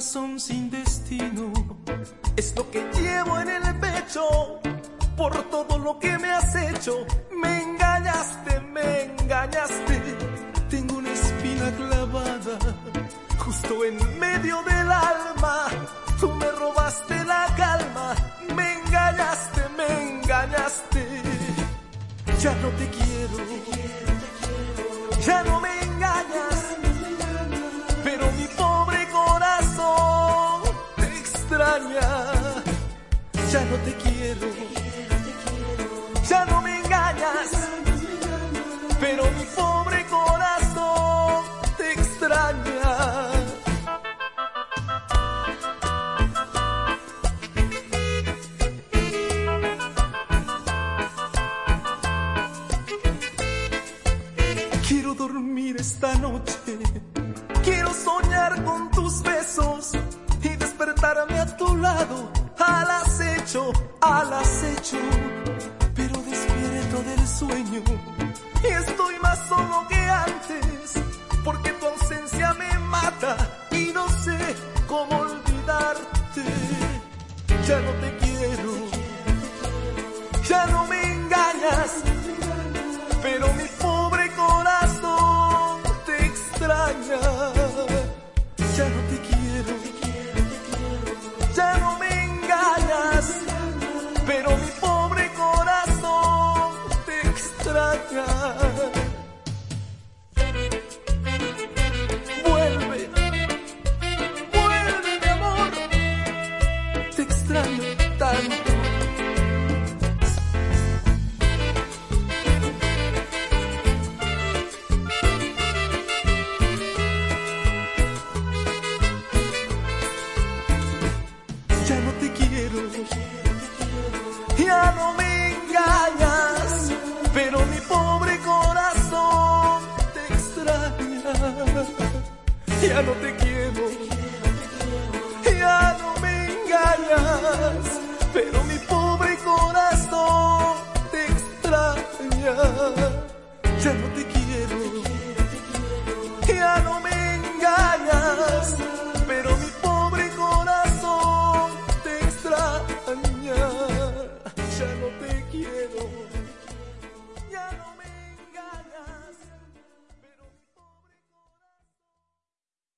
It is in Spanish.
corazón sin destino es lo que llevo en el pecho. Por todo lo que me has hecho, me engañaste, me engañaste. Tengo una espina clavada justo en medio del alma. Tú me robaste la calma, me engañaste, me engañaste. Ya no te quiero, ya no me engañas, pero mi pobre corazón te extraña. Ya no te quiero, ya no me engañas, pero mi pobre corazón te extraña. Quiero dormir esta noche, quiero soñar con tus besos y despertarme a tu lado, al acecho, al acecho. Pero despierto del sueño y estoy más solo que antes, porque tu ausencia me mata y no sé cómo olvidarte. Ya no te quiero, ya no me engañas, pero mi pobre corazón te extraña. Ya no te quiero, ya no me engañas, pero mi pobre corazón te extraña. Vuelve, vuelve mi amor, te extraño tanto. Ya no te quiero, ya no me engañas, pero mi pobre corazón te extraña. Ya no te quiero, ya no me engañas, pero mi pobre corazón te extraña. Ya no te quiero.